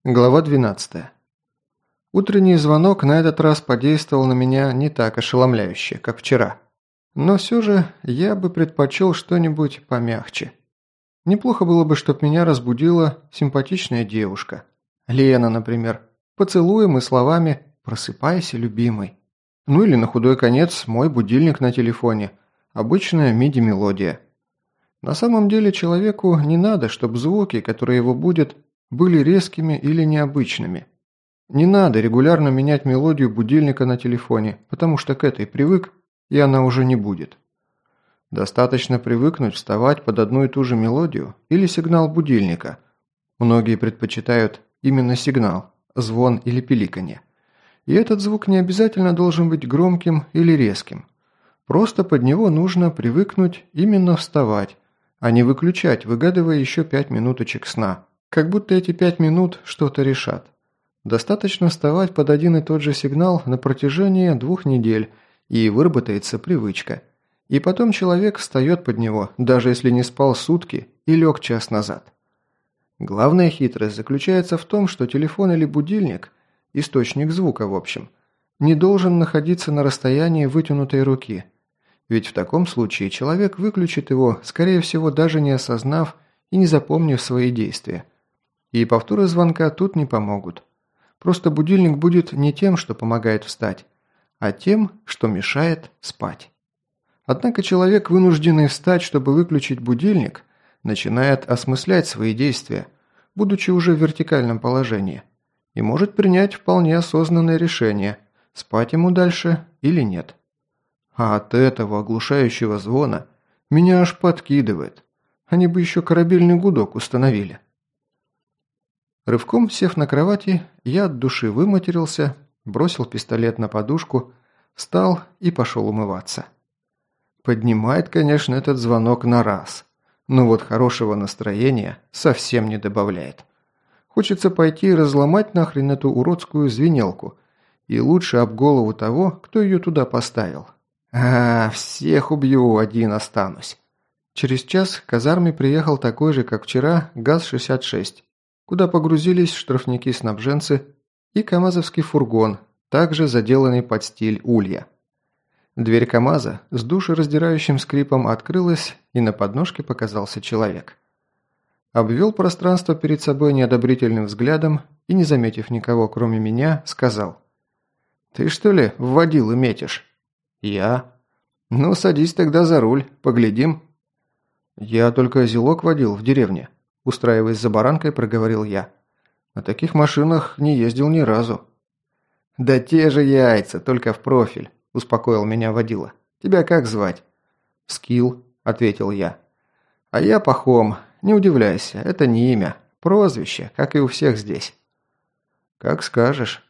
Глава 12. Утренний звонок на этот раз подействовал на меня не так ошеломляюще, как вчера. Но все же я бы предпочел что-нибудь помягче. Неплохо было бы, чтоб меня разбудила симпатичная девушка. Лена, например. Поцелуем и словами «Просыпайся, любимый». Ну или на худой конец мой будильник на телефоне. Обычная MIDI-мелодия. На самом деле человеку не надо, чтобы звуки, которые его будят, были резкими или необычными. Не надо регулярно менять мелодию будильника на телефоне, потому что к этой привык, и она уже не будет. Достаточно привыкнуть вставать под одну и ту же мелодию или сигнал будильника. Многие предпочитают именно сигнал, звон или пиликанье. И этот звук не обязательно должен быть громким или резким. Просто под него нужно привыкнуть именно вставать, а не выключать, выгадывая еще 5 минуточек сна. Как будто эти 5 минут что-то решат. Достаточно вставать под один и тот же сигнал на протяжении 2 недель, и выработается привычка. И потом человек встает под него, даже если не спал сутки и лег час назад. Главная хитрость заключается в том, что телефон или будильник, источник звука в общем, не должен находиться на расстоянии вытянутой руки. Ведь в таком случае человек выключит его, скорее всего, даже не осознав и не запомнив свои действия. И повторы звонка тут не помогут. Просто будильник будет не тем, что помогает встать, а тем, что мешает спать. Однако человек, вынужденный встать, чтобы выключить будильник, начинает осмыслять свои действия, будучи уже в вертикальном положении, и может принять вполне осознанное решение, спать ему дальше или нет. А от этого оглушающего звона меня аж подкидывает. Они бы еще корабельный гудок установили. Рывком сев на кровати, я от души выматерился, бросил пистолет на подушку, встал и пошел умываться. Поднимает, конечно, этот звонок на раз, но вот хорошего настроения совсем не добавляет. Хочется пойти и разломать нахрен эту уродскую звенелку, и лучше об голову того, кто ее туда поставил. Всех убью, один останусь. Через час к казарме приехал такой же, как вчера, ГАЗ-66. Куда погрузились штрафники-снабженцы и камазовский фургон, также заделанный под стиль улья. Дверь КамАЗа с душераздирающим скрипом открылась, и на подножке показался человек. Обвел пространство перед собой неодобрительным взглядом и, не заметив никого, кроме меня, сказал: «Ты что ли в водилы метишь?» «Я». «Ну, садись тогда за руль, поглядим». «Я только зелок водил в деревне», – устраиваясь за баранкой, проговорил я. «На таких машинах не ездил ни разу». «Да те же яйца, только в профиль», – успокоил меня водила. «Тебя как звать?» «Скилл», – ответил я. «А я Пахом, не удивляйся, это не имя, прозвище, как и у всех здесь». «Как скажешь».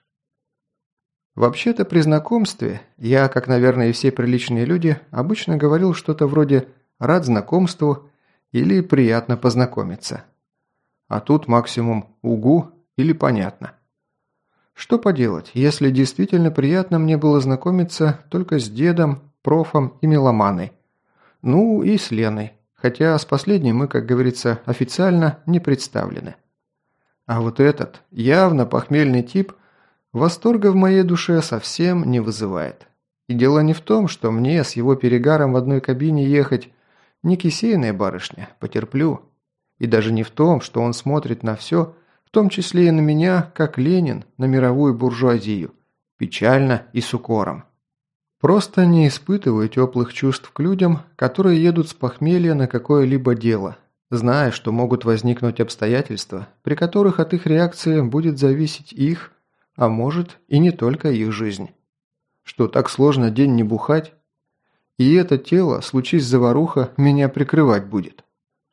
Вообще-то при знакомстве я, как, наверное, и все приличные люди, обычно говорил что-то вроде «рад знакомству» или «приятно познакомиться». А тут максимум «угу» или «понятно». Что поделать, если действительно приятно мне было знакомиться только с дедом, профом и меломаной. Ну и с Леной, хотя с последней мы, как говорится, официально не представлены. А вот этот, явно похмельный тип, восторга в моей душе совсем не вызывает. И дело не в том, что мне с его перегаром в одной кабине ехать не кисейная барышня, потерплю. И даже не в том, что он смотрит на все, в том числе и на меня, как Ленин на мировую буржуазию, печально и с укором. Просто не испытываю теплых чувств к людям, которые едут с похмелья на какое-либо дело, зная, что могут возникнуть обстоятельства, при которых от их реакции будет зависеть их, а может и не только их жизнь. Что, так сложно день не бухать? И это тело, случись заваруха, меня прикрывать будет.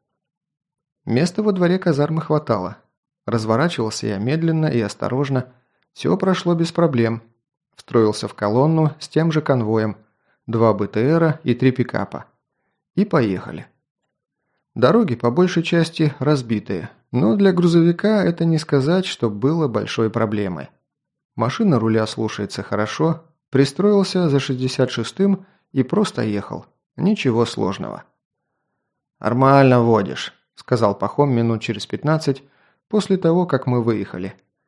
Места во дворе казармы хватало. Разворачивался я медленно и осторожно. Все прошло без проблем. Встроился в колонну с тем же конвоем. 2 БТРа и 3 пикапа. И поехали. Дороги по большей части разбитые, но для грузовика это не сказать, что было большой проблемой. Машина руля слушается хорошо, пристроился за 66-м и просто ехал. Ничего сложного. «Нормально водишь», – сказал Пахом минут через 15 после того, как мы выехали.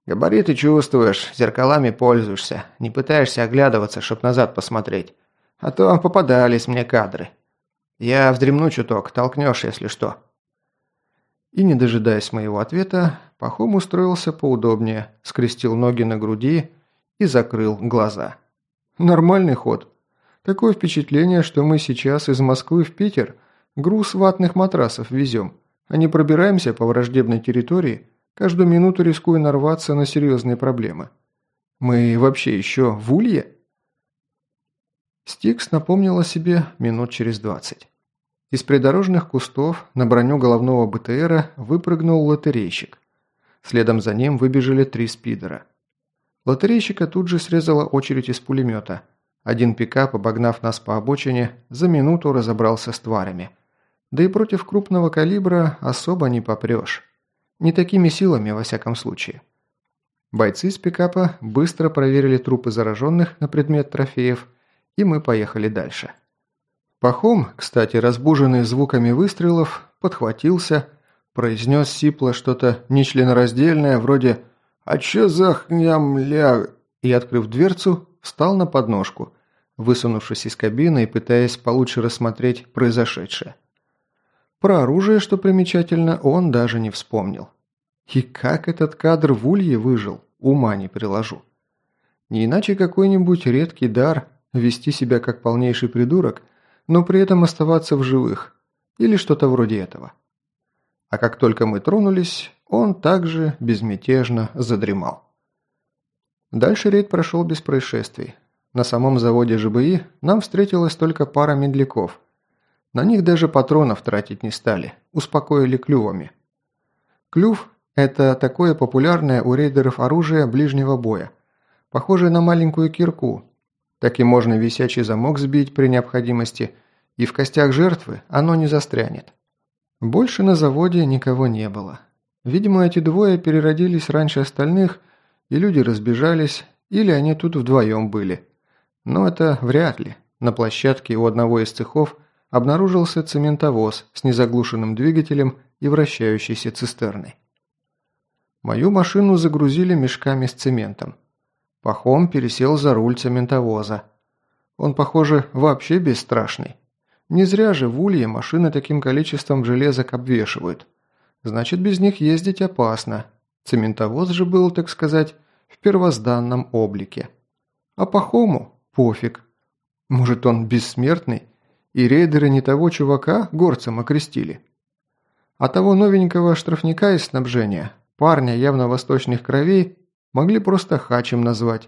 Габариты чувствуешь, зеркалами пользуешься, не пытаешься оглядываться, чтоб назад посмотреть. А то попадались мне кадры. Я вздремну чуток, толкнешь, если что». И, не дожидаясь моего ответа, Пахом устроился поудобнее, скрестил ноги на груди и закрыл глаза. Нормальный ход. Такое впечатление, что мы сейчас из Москвы в Питер груз ватных матрасов везем, а не пробираемся по враждебной территории, каждую минуту рискуя нарваться на серьезные проблемы. Мы вообще еще в Улье? Стикс напомнил о себе минут через 20. Из придорожных кустов на броню головного БТРа выпрыгнул лотерейщик. Следом за ним выбежали 3 спидера. Лотерейщика тут же срезала очередь из пулемета. Один пикап, обогнав нас по обочине, за минуту разобрался с тварями. Да и против крупного калибра особо не попрешь. Не такими силами, во всяком случае. Бойцы с пикапа быстро проверили трупы зараженных на предмет трофеев, и мы поехали дальше. Пахом, кстати, разбуженный звуками выстрелов, подхватился, произнес сипло что-то нечленораздельное, вроде «А чё за хнямля?» и, открыв дверцу, встал на подножку, высунувшись из кабины и пытаясь получше рассмотреть произошедшее. Про оружие, что примечательно, он даже не вспомнил. И как этот кадр в Улье выжил, ума не приложу. Не иначе какой-нибудь редкий дар вести себя как полнейший придурок, но при этом оставаться в живых, или что-то вроде этого. А как только мы тронулись, он также безмятежно задремал. Дальше рейд прошел без происшествий. На самом заводе ЖБИ нам встретилась только пара медляков. На них даже патронов тратить не стали, успокоили клювами. Клюв – это такое популярное у рейдеров оружие ближнего боя, похожее на маленькую кирку. Так и можно висячий замок сбить при необходимости, и в костях жертвы оно не застрянет. Больше на заводе никого не было. Видимо, эти двое переродились раньше остальных, и люди разбежались, или они тут вдвоем были. Но это вряд ли. На площадке у одного из цехов обнаружился цементовоз с незаглушенным двигателем и вращающейся цистерной. Мою машину загрузили мешками с цементом. Пахом пересел за руль цементовоза. Он, похоже, вообще бесстрашный. Не зря же в Улье машины таким количеством железок обвешивают. Значит, без них ездить опасно. Цементовоз же был, так сказать, в первозданном облике. А Пахому пофиг. Может, он бессмертный, и рейдеры не того чувака горцем окрестили. А того новенького штрафника из снабжения, парня явно восточных кровей, могли просто Хачем назвать.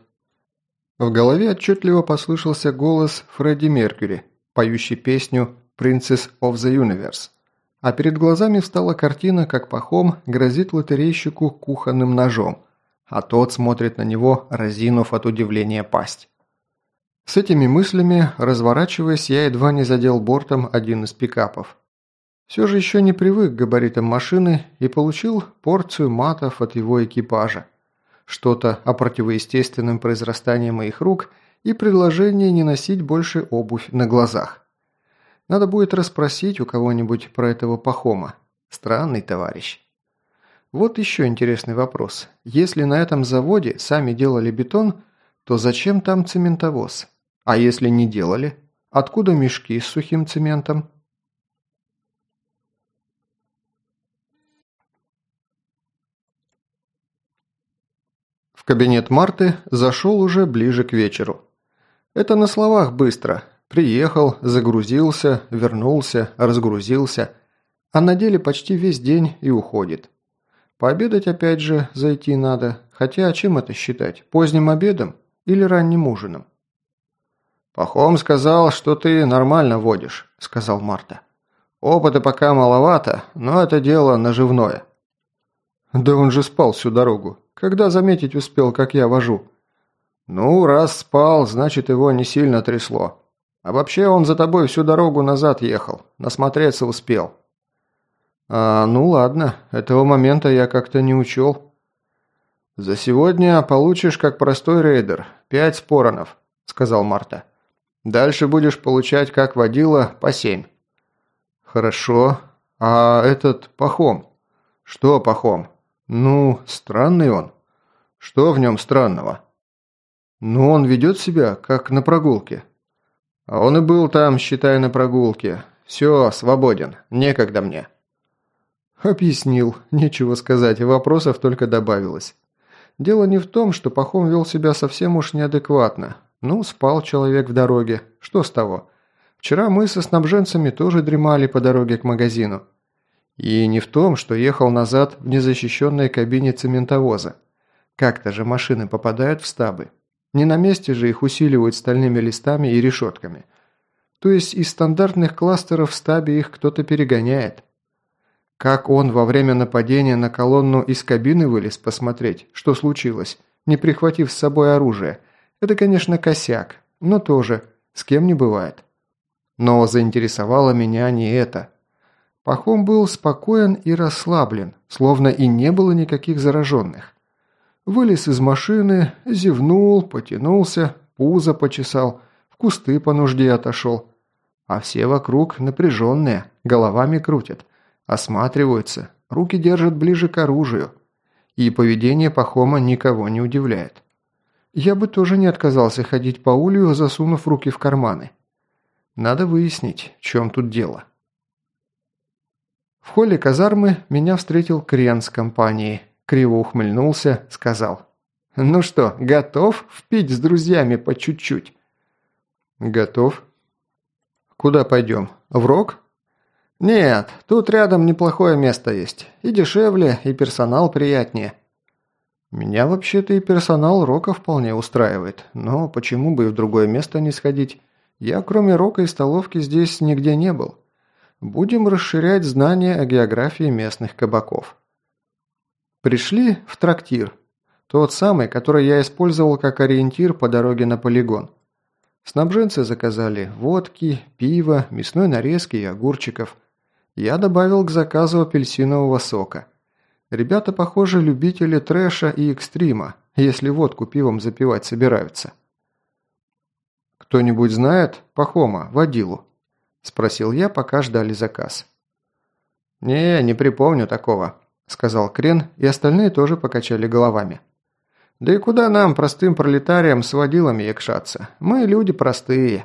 В голове отчетливо послышался голос Фредди Меркьюри, поющий песню «Princess of the Universe». А перед глазами встала картина, как Пахом грозит лотерейщику кухонным ножом, а тот смотрит на него, разинув от удивления пасть. С этими мыслями, разворачиваясь, я едва не задел бортом один из пикапов. Все же еще не привык к габаритам машины и получил порцию матов от его экипажа. Что-то о противоестественном произрастании моих рук и предложение не носить больше обувь на глазах. Надо будет расспросить у кого-нибудь про этого Пахома. Странный товарищ. Вот еще интересный вопрос. Если на этом заводе сами делали бетон, то зачем там цементовоз? А если не делали? Откуда мешки с сухим цементом? В кабинет Марты зашел уже ближе к вечеру. Это на словах быстро. Приехал, загрузился, вернулся, разгрузился. А на деле почти весь день и уходит. Пообедать опять же зайти надо. Хотя чем это считать? Поздним обедом или ранним ужином? «Пахом сказал, что ты нормально водишь», – сказал Марта. «Опыта пока маловато, но это дело наживное». «Да он же спал всю дорогу. Когда заметить успел, как я вожу?» «Ну, раз спал, значит, его не сильно трясло. А вообще он за тобой всю дорогу назад ехал, насмотреться успел». «Ну ладно, этого момента я как-то не учел». «За сегодня получишь, как простой рейдер, 5 споронов», – сказал Марта. «Дальше будешь получать, как водила, по 7». «Хорошо. А этот Пахом?» «Что Пахом?» «Ну, странный он». Что в нем странного? Ну, он ведет себя, как на прогулке. А он и был там, считай, на прогулке. Все, свободен, некогда мне. Объяснил, нечего сказать, вопросов только добавилось. Дело не в том, что Пахом вел себя совсем уж неадекватно. Ну, спал человек в дороге, что с того? Вчера мы со снабженцами тоже дремали по дороге к магазину. И не в том, что ехал назад в незащищенной кабине цементовоза. Как-то же машины попадают в стабы. Не на месте же их усиливают стальными листами и решетками. То есть из стандартных кластеров в стабе их кто-то перегоняет. Как он во время нападения на колонну из кабины вылез посмотреть, что случилось, не прихватив с собой оружие, это, конечно, косяк, но тоже, с кем не бывает. Но заинтересовало меня не это. Пахом был спокоен и расслаблен, словно и не было никаких зараженных. Вылез из машины, зевнул, потянулся, пузо почесал, в кусты по нужде отошел. А все вокруг напряженные, головами крутят, осматриваются, руки держат ближе к оружию. И поведение Пахома никого не удивляет. Я бы тоже не отказался ходить по улью, засунув руки в карманы. Надо выяснить, в чем тут дело. В холле казармы меня встретил Крен с компанией. Криво ухмыльнулся, сказал: «Ну что, готов впить с друзьями по чуть-чуть?» «Готов. Куда пойдем? В Рок?» «Нет, тут рядом неплохое место есть. И дешевле, и персонал приятнее». «Меня вообще-то и персонал Рока вполне устраивает, но почему бы и в другое место не сходить? Я кроме Рока и столовки здесь нигде не был. Будем расширять знания о географии местных кабаков». Пришли в трактир. Тот самый, который я использовал как ориентир по дороге на полигон. Снабженцы заказали водки, пива, мясной нарезки и огурчиков. Я добавил к заказу апельсинового сока. Ребята, похоже, любители трэша и экстрима, если водку пивом запивать собираются. «Кто-нибудь знает Пахома, водилу?» – спросил я, пока ждали заказ. Не припомню такого», – сказал Крен, и остальные тоже покачали головами. «Да и куда нам, простым пролетариям, с водилами якшаться? Мы люди простые».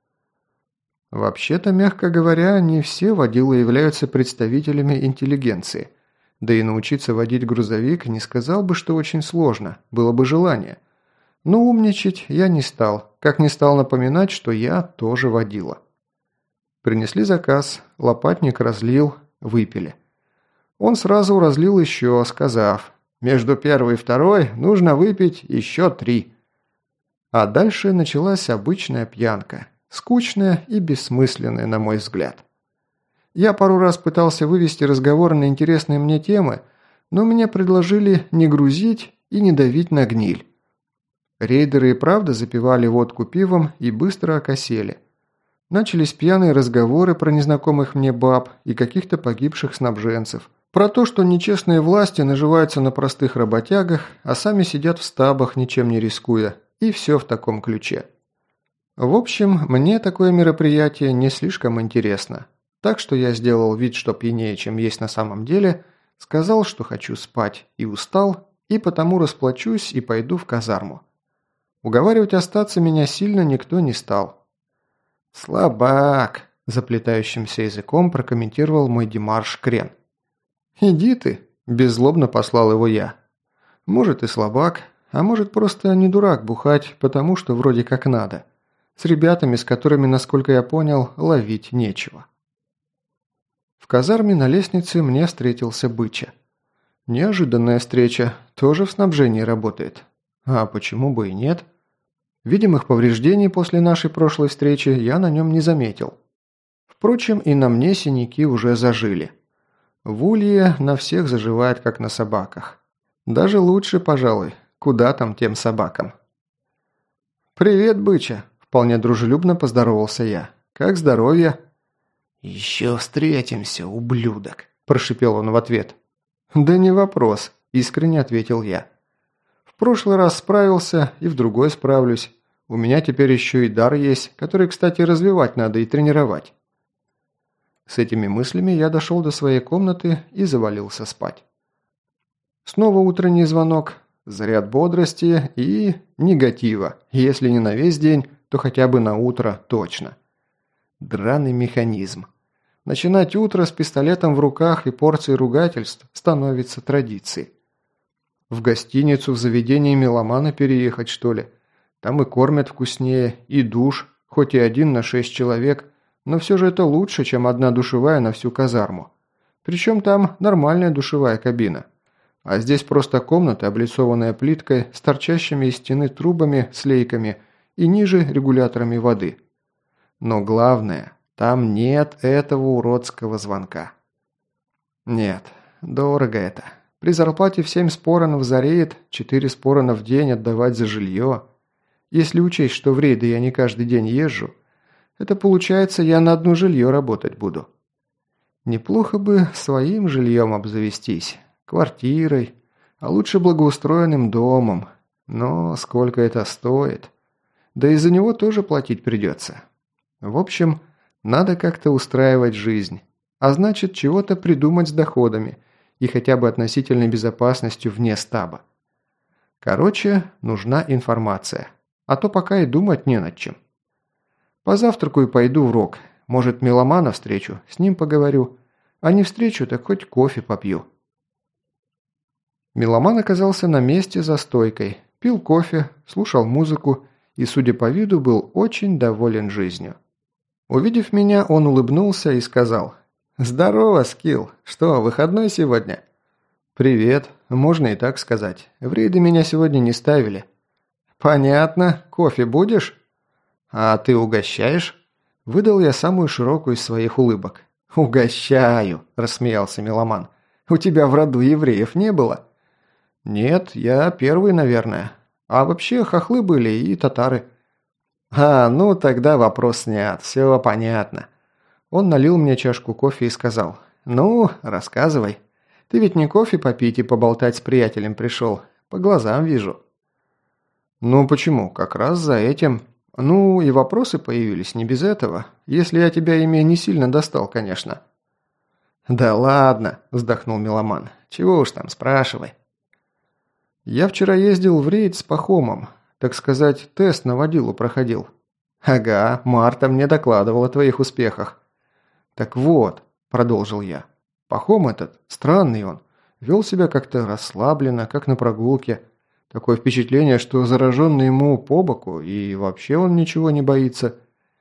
Вообще-то, мягко говоря, не все водилы являются представителями интеллигенции. Да и научиться водить грузовик не сказал бы, что очень сложно, было бы желание. Но умничать я не стал, как не стал напоминать, что я тоже водила. Принесли заказ, лопатник разлил, выпили. Он сразу разлил еще, сказав: «Между первой и второй нужно выпить еще 3». А дальше началась обычная пьянка, скучная и бессмысленная, на мой взгляд. Я пару раз пытался вывести разговор на интересные мне темы, но мне предложили не грузить и не давить на гниль. Рейдеры и правда запивали водку пивом и быстро окосели. Начались пьяные разговоры про незнакомых мне баб и каких-то погибших снабженцев. Про то, что нечестные власти наживаются на простых работягах, а сами сидят в стабах, ничем не рискуя. И все в таком ключе. В общем, мне такое мероприятие не слишком интересно. Так что я сделал вид, что пьянее, чем есть на самом деле, сказал, что хочу спать и устал, и потому расплачусь и пойду в казарму. Уговаривать остаться меня сильно никто не стал. «Слабак», – заплетающимся языком прокомментировал мой демарш Крен. «Иди ты», – беззлобно послал его я. «Может и слабак, а может просто не дурак бухать, потому что вроде как надо. С ребятами, с которыми, насколько я понял, ловить нечего». В казарме на лестнице мне встретился Быча. Неожиданная встреча, тоже в снабжении работает. А почему бы и нет? Видимых повреждений после нашей прошлой встречи я на нем не заметил. Впрочем, и на мне синяки уже зажили. В улье на всех заживает, как на собаках. Даже лучше, пожалуй, куда там тем собакам. «Привет, Быча!» – вполне дружелюбно поздоровался я. «Как здоровье?» «Еще встретимся, ублюдок!» – прошипел он в ответ. «Да не вопрос», – искренне ответил я. «В прошлый раз справился и в другой справлюсь. У меня теперь еще и дар есть, который, кстати, развивать надо и тренировать». С этими мыслями я дошел до своей комнаты и завалился спать. Снова утренний звонок. заряд бодрости и негатива. Если не на весь день, то хотя бы на утро точно. Драный механизм. Начинать утро с пистолетом в руках и порцией ругательств становится традицией. В гостиницу, в заведение меломана переехать, что ли? Там и кормят вкуснее, и душ, хоть и 1 на 6 человек, но все же это лучше, чем 1 душевая на всю казарму. Причем там нормальная душевая кабина. А здесь просто комната, облицованная плиткой, с торчащими из стены трубами с лейками и ниже регуляторами воды. Но главное, там нет этого уродского звонка. Нет, дорого это. При зарплате в 7 споронов за рейд, 4 спорона в день отдавать за жилье. Если учесть, что в рейды я не каждый день езжу, это получается, я на одно жилье работать буду. Неплохо бы своим жильем обзавестись, квартирой, а лучше благоустроенным домом. Но сколько это стоит? Да и за него тоже платить придется. В общем, надо как-то устраивать жизнь, а значит, чего-то придумать с доходами и хотя бы относительной безопасностью вне стаба. Короче, нужна информация, а то пока и думать не над чем. Позавтракаю и пойду в РОК. Может, меломана встречу, с ним поговорю. А не встречу, так хоть кофе попью. Меломан оказался на месте за стойкой, пил кофе, слушал музыку и, судя по виду, был очень доволен жизнью. Увидев меня, он улыбнулся и сказал: «Здорово, Скилл. Что, выходной сегодня?» «Привет. Можно и так сказать. В рейды меня сегодня не ставили». «Понятно. Кофе будешь?» «А ты угощаешь?» Выдал я самую широкую из своих улыбок. «Угощаю», – рассмеялся меломан. «У тебя в роду евреев не было?» «Нет, я первый, наверное. А вообще хохлы были и татары». «А, ну тогда вопрос снят. Все понятно». Он налил мне чашку кофе и сказал: «Ну, рассказывай. Ты ведь не кофе попить и поболтать с приятелем пришел. По глазам вижу». «Ну почему? Как раз за этим. Ну и вопросы появились не без этого. Если я тебя ими не сильно достал, конечно». «Да ладно», – вздохнул меломан. «Чего уж там, спрашивай». «Я вчера ездил в рейд с Пахомом. Так сказать, тест на водилу проходил». «Ага, Марта мне докладывала о твоих успехах». «Так вот», – продолжил я, – «Пахом этот, странный он, вел себя как-то расслабленно, как на прогулке. Такое впечатление, что зараженный ему по боку, и вообще он ничего не боится.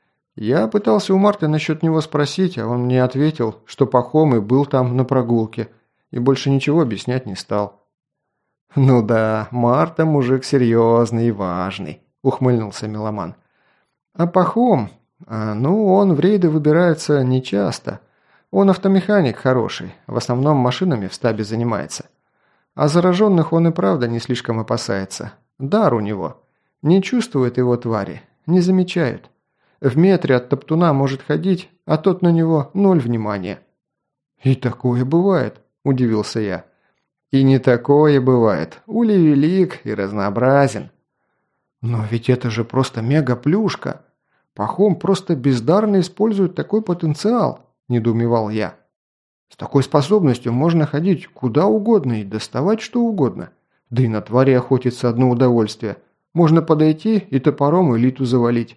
Я пытался у Марты насчет него спросить, а он мне ответил, что Пахом и был там на прогулке, и больше ничего объяснять не стал». «Ну да, Марта мужик серьезный и важный», – ухмыльнулся меломан. «А Пахом? Ну, он в рейды выбирается нечасто. Он автомеханик хороший, в основном машинами в стабе занимается. А зараженных он и правда не слишком опасается. Дар у него. Не чувствует его твари, не замечают. В метре от топтуна может ходить, а тот на него 0 внимания». «И такое бывает», – удивился я. «И не такое бывает. Улей велик и разнообразен». «Но ведь это же просто мега-плюшка. Пахом просто бездарно использует такой потенциал», – недоумевал я. «С такой способностью можно ходить куда угодно и доставать что угодно. Да и на твари охотиться одно удовольствие. Можно подойти и топором элиту завалить».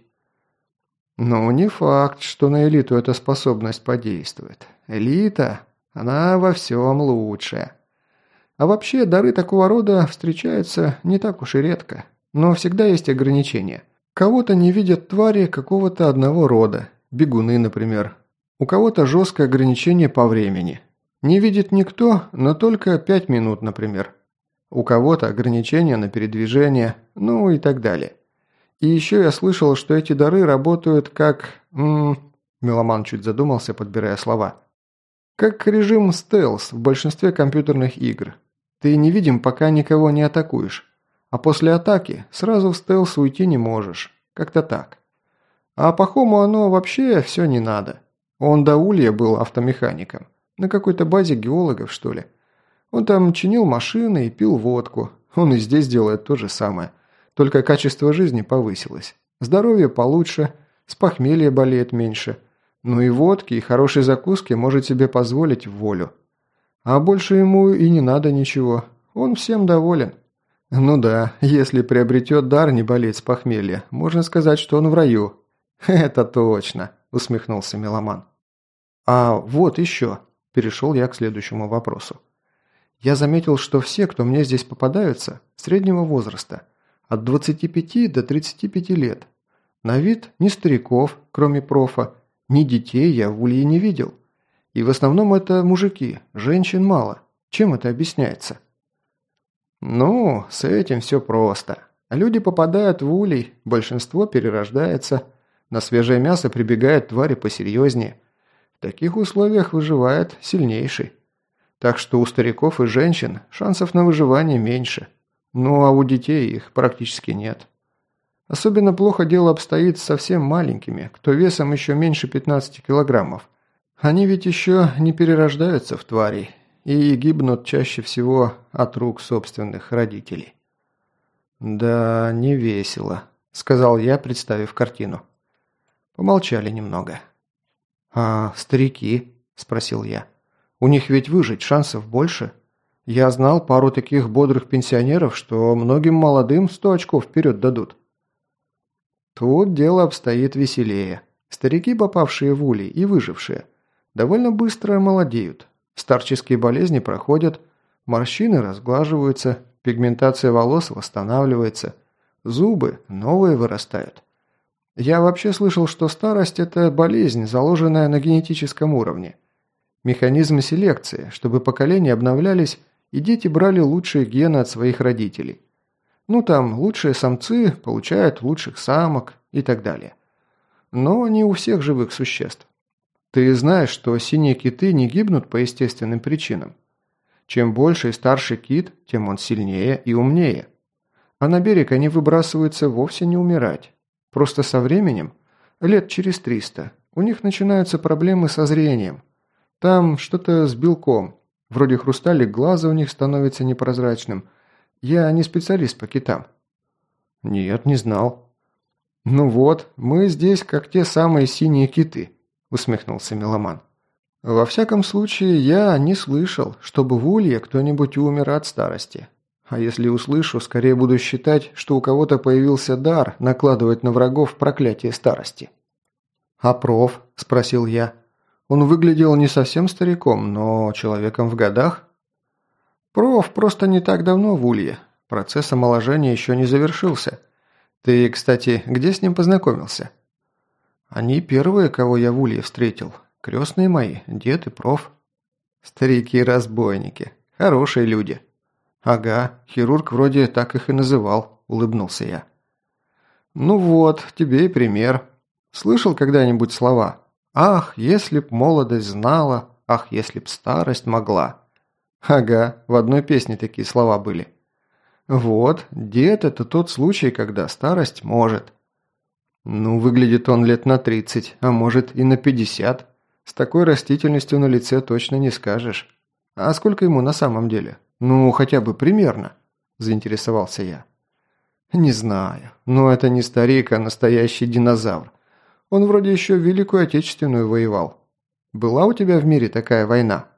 «Но не факт, что на элиту эта способность подействует. Элита, она во всем лучшая. А вообще, дары такого рода встречаются не так уж и редко. Но всегда есть ограничения. Кого-то не видят твари какого-то одного рода. Бегуны, например. У кого-то жесткое ограничение по времени. Не видит никто, но только 5 минут, например. У кого-то ограничения на передвижение, ну и так далее. И еще я слышал, что эти дары работают как... Меломан чуть задумался, подбирая слова. Как режим стелс в большинстве компьютерных игр. Ты невидим, пока никого не атакуешь. А после атаки сразу в стелс уйти не можешь. Как-то так. А Пахому оно вообще все не надо. Он до улья был автомехаником. На какой-то базе геологов, что ли. Он там чинил машины и пил водку. Он и здесь делает то же самое. Только качество жизни повысилось. Здоровье получше, с похмелья болеет меньше. Ну и водки, и хорошей закуски может себе позволить в волю. А больше ему и не надо ничего. Он всем доволен. Ну да, если приобретет дар не болеть с похмелья, можно сказать, что он в раю. Это точно, усмехнулся меломан. А вот еще, перешел я к следующему вопросу. Я заметил, что все, кто мне здесь попадаются, среднего возраста, от 25 до 35 лет. На вид ни стариков, кроме профа, ни детей я в Улье не видел. И в основном это мужики, женщин мало. Чем это объясняется? Ну, с этим все просто. Люди попадают в улей, большинство перерождается. На свежее мясо прибегают твари посерьезнее. В таких условиях выживает сильнейший. Так что у стариков и женщин шансов на выживание меньше. Ну а у детей их практически нет. Особенно плохо дело обстоит с совсем маленькими, кто весом еще меньше 15 килограммов. Они ведь еще не перерождаются в тварей и гибнут чаще всего от рук собственных родителей. «Да, не весело», – сказал я, представив картину. Помолчали немного. «А старики?» – спросил я. «У них ведь выжить шансов больше. Я знал пару таких бодрых пенсионеров, что многим молодым 100 очков вперед дадут». Тут дело обстоит веселее. Старики, попавшие в улей и выжившие, довольно быстро молодеют. Старческие болезни проходят, морщины разглаживаются, пигментация волос восстанавливается, зубы новые вырастают. Я вообще слышал, что старость – это болезнь, заложенная на генетическом уровне. Механизм селекции, чтобы поколения обновлялись, и дети брали лучшие гены от своих родителей. Ну там, лучшие самцы получают лучших самок и так далее. Но не у всех живых существ. Ты знаешь, что синие киты не гибнут по естественным причинам. Чем больше и старше кит, тем он сильнее и умнее. А на берег они выбрасываются вовсе не умирать. Просто со временем, лет через 300, у них начинаются проблемы со зрением. Там что-то с белком. Вроде хрусталик глаза у них становится непрозрачным. Я не специалист по китам». «Нет, не знал». «Ну вот, мы здесь как те самые синие киты», – усмехнулся меломан. «Во всяком случае, я не слышал, чтобы в улье кто-нибудь умер от старости. А если услышу, скорее буду считать, что у кого-то появился дар накладывать на врагов проклятие старости». «А проф?» – спросил я. «Он выглядел не совсем стариком, но человеком в годах». «Проф просто не так давно в улье. Процесс омоложения еще не завершился. Ты, кстати, где с ним познакомился?» «Они первые, кого я в улье встретил. Крестные мои, дед и проф». «Старики-разбойники. Хорошие люди». «Ага, хирург вроде так их и называл», – улыбнулся я. «Ну вот, тебе и пример. Слышал когда-нибудь слова «Ах, если б молодость знала, ах, если б старость могла»?» «Ага, в одной песне такие слова были». «Вот, дед – это тот случай, когда старость может». «Ну, выглядит он лет на 30, а может и на 50. С такой растительностью на лице точно не скажешь. А сколько ему на самом деле? Ну, хотя бы примерно», – заинтересовался я. «Не знаю, но это не старик, а настоящий динозавр. Он вроде еще Великую Отечественную воевал. Была у тебя в мире такая война?»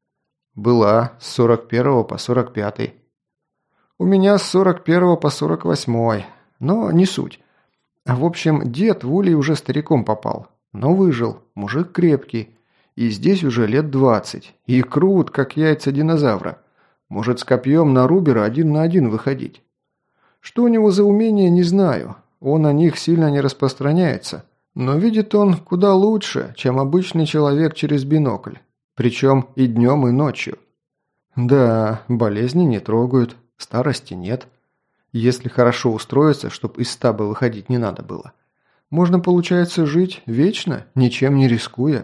«Была, с 41 по 45. «У меня с 41 по 48, но не суть. В общем, дед в улей уже стариком попал, но выжил, мужик крепкий, и здесь уже лет 20, и крут, как яйца динозавра. Может с копьем на рубера 1 на 1 выходить. Что у него за умение, не знаю, он о них сильно не распространяется, но видит он куда лучше, чем обычный человек через бинокль. Причем и днем, и ночью. Да, болезни не трогают, старости нет. Если хорошо устроиться, чтоб из стаба выходить не надо было. Можно, получается, жить вечно, ничем не рискуя.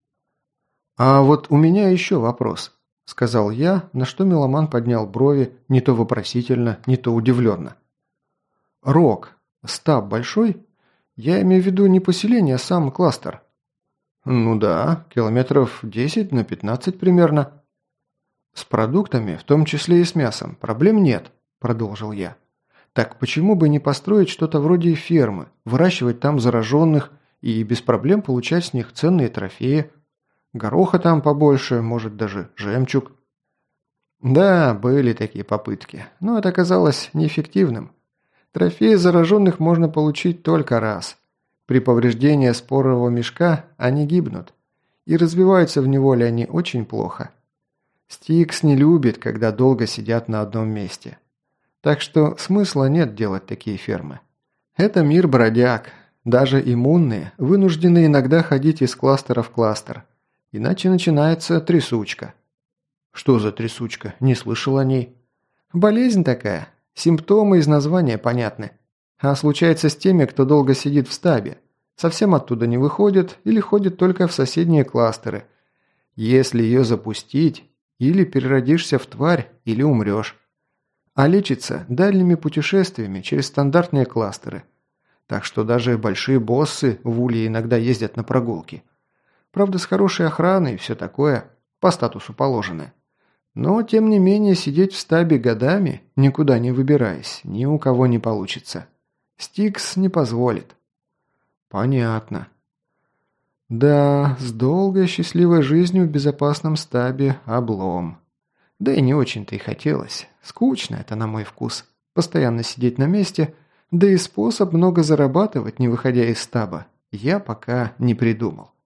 «А вот у меня еще вопрос», – сказал я, на что меломан поднял брови не то вопросительно, не то удивленно. «Рог, стаб большой? Я имею в виду не поселение, а сам кластер». «Ну да, километров 10 на 15 примерно». «С продуктами, в том числе и с мясом, проблем нет», – продолжил я. «Так почему бы не построить что-то вроде фермы, выращивать там зараженных и без проблем получать с них ценные трофеи? Гороха там побольше, может даже жемчуг». Да, были такие попытки, но это оказалось неэффективным. Трофеи зараженных можно получить только раз. При повреждении спорового мешка они гибнут, и развиваются в неволе они очень плохо. Стикс не любит, когда долго сидят на одном месте. Так что смысла нет делать такие фермы. Это мир бродяг. Даже иммунные вынуждены иногда ходить из кластера в кластер. Иначе начинается трясучка. Что за трясучка? Не слышал о ней. Болезнь такая. Симптомы из названия понятны. А случается с теми, кто долго сидит в стабе. Совсем оттуда не выходит или ходит только в соседние кластеры. Если ее запустить, или переродишься в тварь, или умрешь. А лечится дальними путешествиями через стандартные кластеры. Так что даже большие боссы в Улье иногда ездят на прогулки. Правда, с хорошей охраной и все такое, по статусу положено. Но, тем не менее, сидеть в стабе годами, никуда не выбираясь, ни у кого не получится. Стикс не позволит. Понятно. Да, с долгой счастливой жизнью в безопасном стабе облом. Да и не очень-то и хотелось. Скучно это на мой вкус. Постоянно сидеть на месте, да и способ много зарабатывать, не выходя из стаба, я пока не придумал.